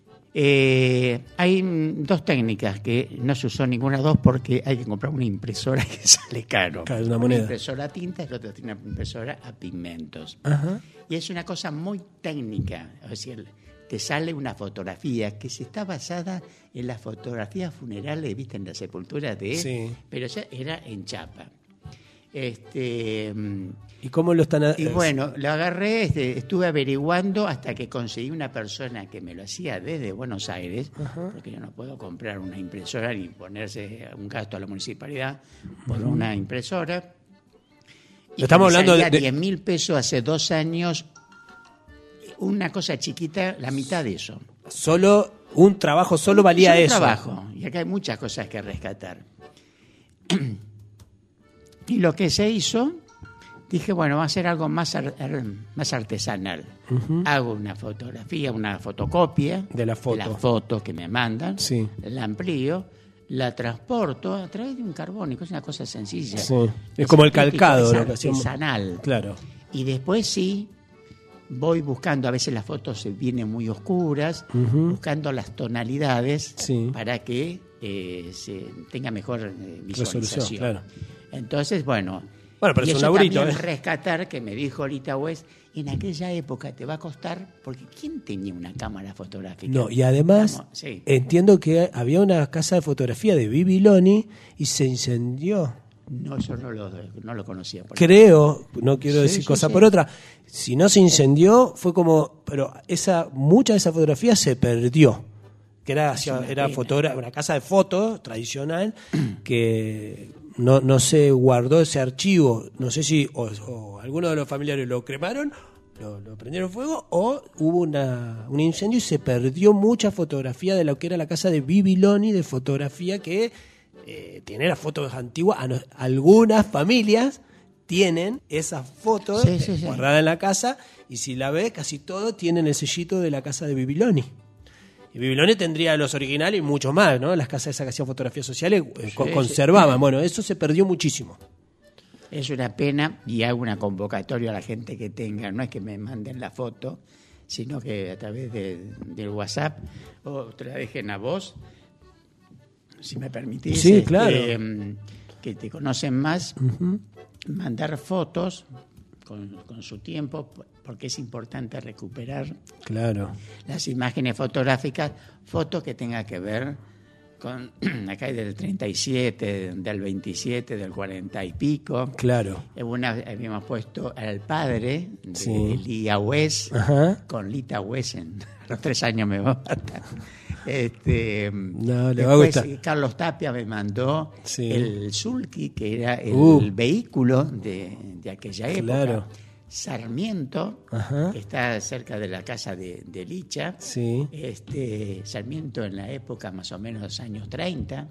Eh, hay dos técnicas que no se usó ninguna dos porque hay que comprar una impresora que sale caro. Claro, una moneda. Una impresora a tinta y la otra tiene una impresora a pigmentos. Ajá. Y es una cosa muy técnica. Es decir, te sale una fotografía que se está basada en las fotografías funerales, viste, en la sepultura de... Sí. Pero ya era en chapa. Este... ¿Y cómo lo están? A... Y bueno, lo agarré, este, estuve averiguando hasta que conseguí una persona que me lo hacía desde Buenos Aires, uh-huh. porque yo no puedo comprar una impresora ni ponerse un gasto a la municipalidad por uh-huh. una impresora. Y estamos hablando de diez mil pesos hace dos años, una cosa chiquita, la mitad de eso. Solo un trabajo, solo valía solo eso. Un trabajo, y acá hay muchas cosas que rescatar. Y lo que se hizo, dije, bueno, va a ser algo más, ar- más artesanal. Uh-huh. Hago una fotografía, una fotocopia de la foto, de la foto que me mandan, sí. la amplío, la transporto a través de un carbónico, es una cosa sencilla. Sí. Es como el calcado, es lo que hacemos. artesanal. Claro. Y después sí, voy buscando, a veces las fotos se vienen muy oscuras, uh-huh. buscando las tonalidades sí. para que eh, se tenga mejor eh, visualización. Claro. Entonces, bueno, bueno pero y es un eso laburito, también ¿eh? rescatar, que me dijo Lita West, en aquella época te va a costar, porque ¿quién tenía una cámara fotográfica? No, y además sí. entiendo que había una casa de fotografía de Bibiloni y se incendió. No, yo no lo, no lo conocía. Por Creo, no quiero sí, decir sí, cosa sí. por otra, si no se incendió fue como, pero esa mucha de esa fotografía se perdió, que era, hacia, era fotogra- una casa de fotos tradicional que no, no se guardó ese archivo, no sé si o, o algunos de los familiares lo cremaron, lo, lo prendieron fuego o hubo una, un incendio y se perdió mucha fotografía de lo que era la casa de Bibiloni de fotografía que eh, tiene las fotos antiguas. A no, algunas familias tienen esas fotos sí, sí, sí. guardadas en la casa y si la ves casi todos tienen el sellito de la casa de Bibiloni. Y Bibiloni tendría los originales y mucho más, ¿no? Las casas esas que hacían fotografías sociales eh, sí, conservaban. Sí. Bueno, eso se perdió muchísimo. Es una pena y hago una convocatoria a la gente que tenga, no es que me manden la foto, sino que a través de, del WhatsApp o te la dejen a vos, si me permitís. Sí, este, claro. Que te conocen más, uh-huh. mandar fotos con, con su tiempo, porque es importante recuperar claro. las imágenes fotográficas, fotos que tengan que ver con, acá hay del treinta y siete, del veintisiete, del cuarenta y pico. Claro. Una, habíamos puesto al padre de sí. Lita West con Lita West, en los tres años me va a matar. Este, no, le después, va a gustar. Carlos Tapia me mandó sí. el Sulky, que era el uh. vehículo de, de aquella época. Claro. Sarmiento, Ajá. que está cerca de la casa de, de Licha. Sí. Este, Sarmiento en la época más o menos de los años treinta.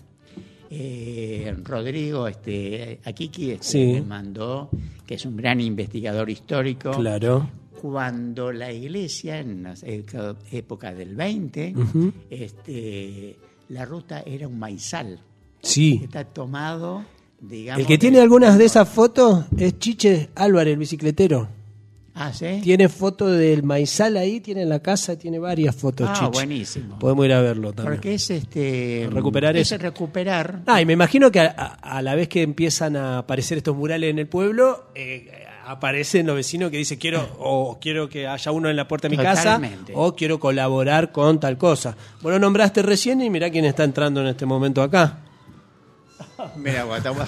Eh, Rodrigo este, Akiki este, sí. me mandó, que es un gran investigador histórico. Claro. Cuando la iglesia, en la época del veinte, uh-huh. este, la ruta era un maizal. Sí. Está tomado, digamos. El que tiene algunas de esas fotos es Chiche Álvarez, el bicicletero. Ah, ¿sí? Tiene foto del maizal ahí, tiene en la casa, tiene varias fotos, ah, Chiche. buenísimo. Podemos ir a verlo también. Porque es este recuperar es eso. recuperar. Ah, y me imagino que a, a, a la vez que empiezan a aparecer estos murales en el pueblo, eh, aparecen los vecinos que dicen quiero o quiero que haya uno en la puerta de mi Totalmente. casa o quiero colaborar con tal cosa. Vos lo nombraste recién y mirá quién está entrando en este momento acá. Mira, estamos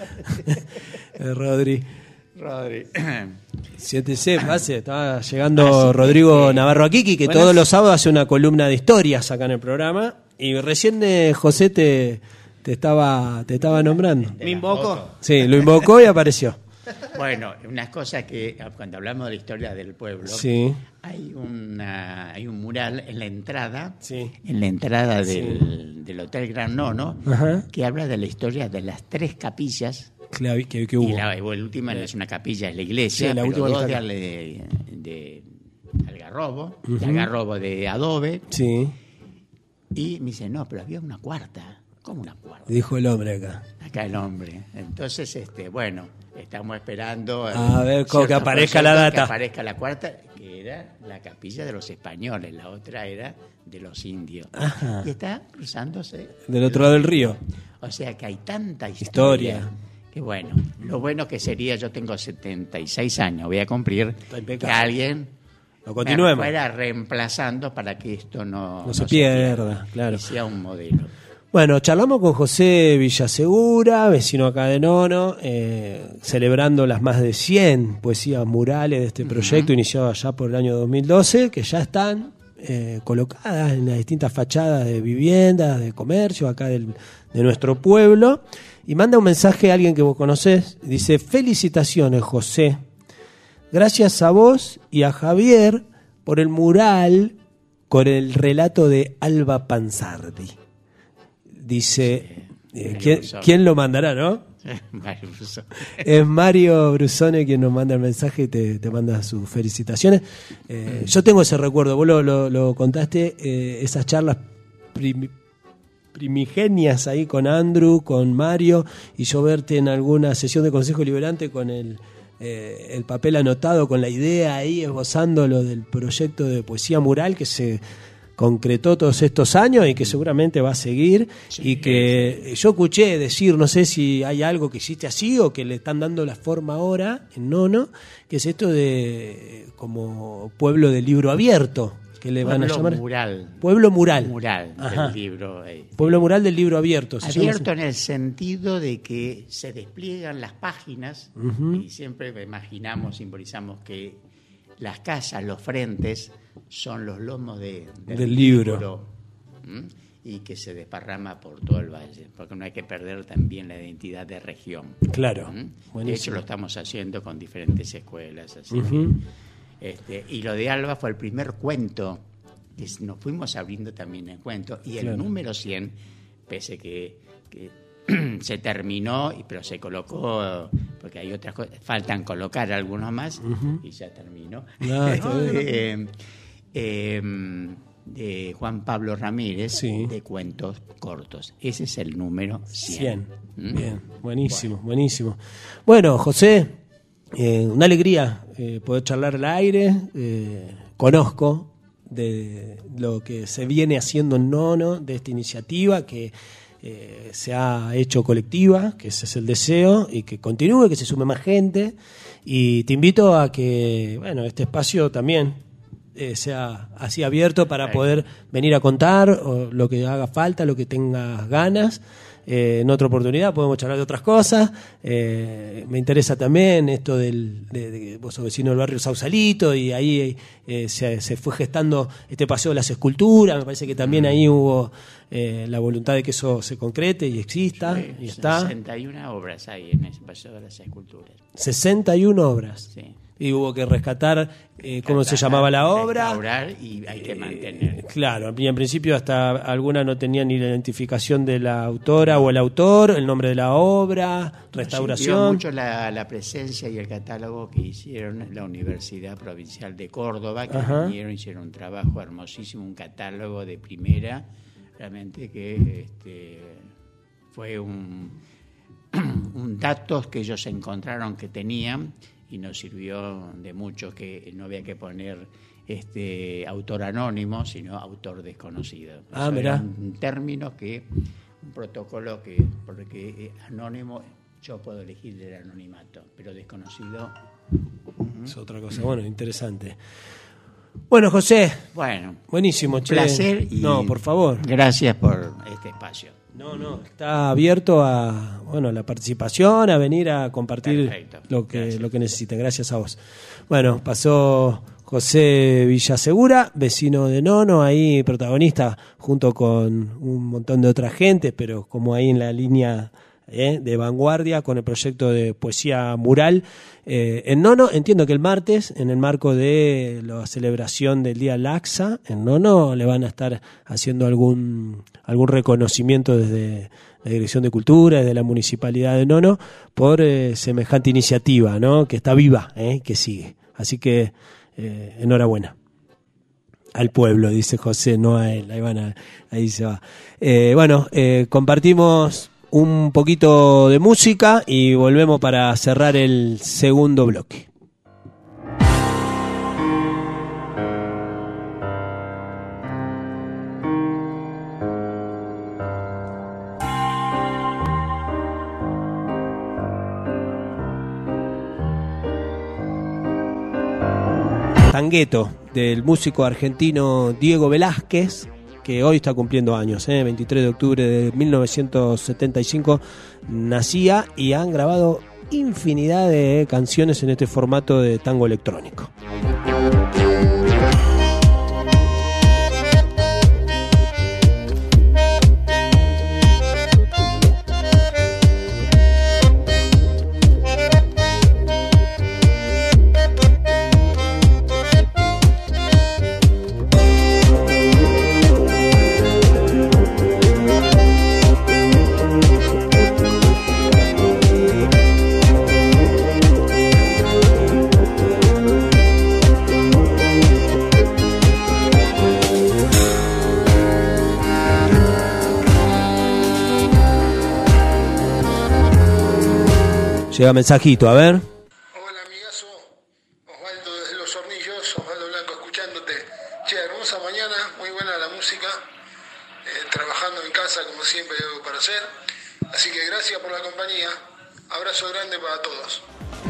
Rodri. Rodri. Siéntese, pase. Estaba llegando ah, sí, Rodrigo eh, Navarro Akiki, que buenas. Todos los sábados hace una columna de historias acá en el programa. Y recién eh, José te, te, estaba, te estaba nombrando. ¿Me invocó? Sí, lo invocó y apareció. Bueno, unas cosas que cuando hablamos de la historia del pueblo, sí. hay una hay un mural en la entrada, sí. en la entrada del, sí. del Hotel Gran Nono, ajá. que habla de la historia de las tres capillas. Claro, que, que hubo. Y la, la última no es una capilla, es la iglesia, sí, la pero última dos de, de, de algarrobo, uh-huh. de algarrobo de adobe. Sí. Y me dice, no, pero había una cuarta. ¿Cómo una cuarta? Dijo el hombre acá. Acá el hombre. Entonces, este, bueno, estamos esperando a ver cómo que aparezca la data. Que aparezca la cuarta, que era la capilla de los españoles, la otra era de los indios. Ajá. Y está cruzándose del otro lado del río. O sea que hay tanta historia, historia. Que bueno, lo bueno que sería, yo tengo setenta y seis años, voy a cumplir, que alguien lo continuemos. me fuera reemplazando para que esto no, no, no se, se pierda, pierda, claro. Y sea un modelo. Bueno, charlamos con José Villasegura, vecino acá de Nono, eh, celebrando las más de cien poesías murales de este proyecto, uh-huh. iniciado allá por el año dos mil doce, que ya están eh, colocadas en las distintas fachadas de viviendas, de comercio, acá del, de nuestro pueblo. Y manda un mensaje a alguien que vos conocés, dice: felicitaciones, José. Gracias a vos y a Javier por el mural con el relato de Alba Panzardi. Dice, sí, eh, ¿quién, ¿quién lo mandará, no? Mario Brusone. Es Mario Brusone quien nos manda el mensaje y te, te manda sus felicitaciones. Eh, yo tengo ese recuerdo, vos lo, lo, lo contaste, eh, esas charlas prim, primigenias ahí con Andrew, con Mario, y yo verte en alguna sesión de Consejo Liberante con el, eh, el papel anotado, con la idea ahí, esbozando lo del proyecto de poesía mural que se concretó todos estos años y que seguramente va a seguir, sí, y que yo escuché decir, no sé si hay algo que existe así o que le están dando la forma ahora en Nono, que es esto de como pueblo del libro abierto, que le pueblo van a llamar mural. Pueblo mural. Mural Ajá. del libro. Eh. Pueblo mural del libro abierto. Abierto en el sentido de que se despliegan las páginas, uh-huh. y siempre imaginamos, simbolizamos que las casas, los frentes, son los lomos de, del, del libro, libro, y que se desparrama por todo el valle, porque no hay que perder también la identidad de región. Claro. ¿Mm? De hecho, lo estamos haciendo con diferentes escuelas. Así. Uh-huh. Este, y lo de Alba fue el primer cuento, que nos fuimos abriendo también el cuento, y el claro. número cien, pese que, que se terminó, pero se colocó, porque hay otras cosas, faltan colocar algunos más, uh-huh. y ya terminó. No, eh, eh, de Juan Pablo Ramírez, sí. de cuentos cortos. Ese es el número cien. cien. ¿Mm? Bien, buenísimo, bueno. buenísimo. Bueno, José, eh, una alegría eh, poder charlar al aire. Eh, conozco de lo que se viene haciendo en Nono, de esta iniciativa que eh, se ha hecho colectiva, que ese es el deseo, y que continúe, que se sume más gente. Y te invito a que, bueno, este espacio también Eh, sea así abierto para poder venir a contar o lo que haga falta, lo que tengas ganas. Eh, en otra oportunidad podemos charlar de otras cosas. Eh, me interesa también esto del, de, de vos sos vecino del barrio Sausalito, y ahí eh, se, se fue gestando este paseo de las esculturas. Me parece que también ahí hubo eh, la voluntad de que eso se concrete y exista, sí, y está. sesenta y una obras hay en ese paseo de las esculturas. sesenta y una obras. Sí. Y hubo que rescatar eh, cómo se llamaba la obra. Restaurar y hay que mantener. Eh, claro, y en principio hasta alguna no tenía ni la identificación de la autora o el autor, el nombre de la obra, restauración. Nos mucho la, la presencia y el catálogo que hicieron la Universidad Provincial de Córdoba, que Ajá. vinieron, hicieron un trabajo hermosísimo, un catálogo de primera, realmente que este, fue un, un datos que ellos encontraron que tenían, y nos sirvió de mucho, que no había que poner este autor anónimo, sino autor desconocido. Ah, mirá. Un término que, un protocolo que, porque anónimo yo puedo elegir el anonimato, pero desconocido es uh-huh. otra cosa. Bueno, interesante. Bueno, José. Bueno, buenísimo, che. Placer y no, por favor. Gracias por este espacio. No, no, está abierto a, bueno, la participación, a venir a compartir Perfecto. lo que Gracias. lo que necesiten. Gracias a vos. Bueno, pasó José Villasegura, vecino de Nono, ahí protagonista junto con un montón de otra gente, pero como ahí en la línea eh, de vanguardia con el proyecto de poesía mural eh, en Nono. Entiendo que el martes, en el marco de la celebración del Día Laxa, en Nono le van a estar haciendo algún algún reconocimiento desde la Dirección de Cultura, desde la Municipalidad de Nono, por eh, semejante iniciativa, ¿no? Que está viva, eh, que sigue. Así que eh, enhorabuena al pueblo, dice José, no a él. Ahí, van a, ahí se va. Eh, bueno, eh, compartimos un poquito de música y volvemos para cerrar el segundo bloque. Tangueto, del músico argentino Diego Velázquez, que hoy está cumpliendo años, ¿eh? veintitrés de octubre de mil novecientos setenta y cinco nacía, y han grabado infinidad de canciones en este formato de tango electrónico. Llega mensajito, a ver. Hola, amigazo. Osvaldo desde Los Hornillos, Osvaldo Blanco escuchándote. Che, hermosa mañana, muy buena la música. Eh, trabajando en casa como siempre hago para hacer. Así que gracias por la compañía. Abrazo grande para todos.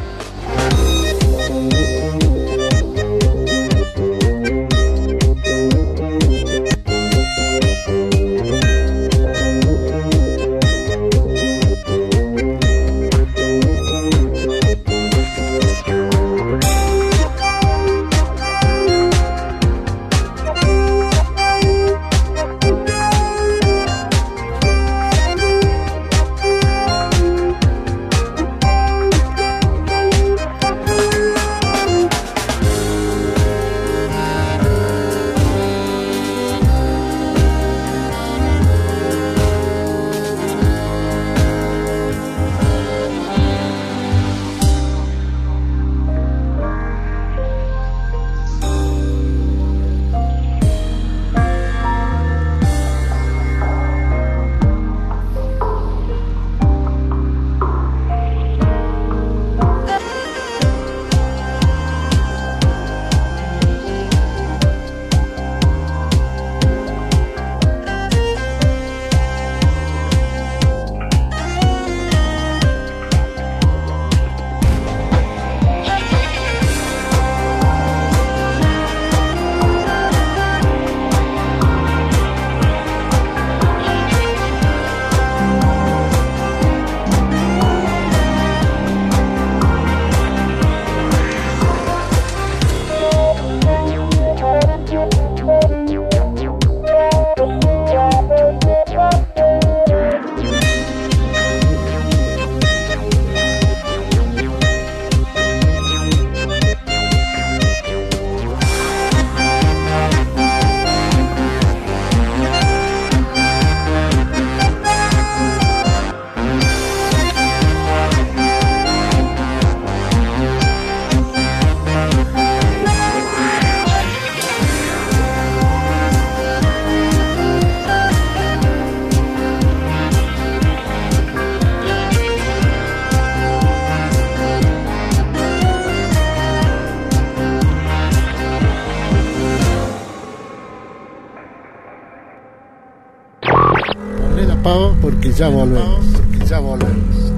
Porque ya volvemos, porque ya volvemos.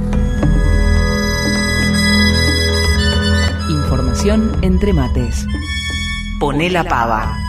Información entre mates. Poné la pava.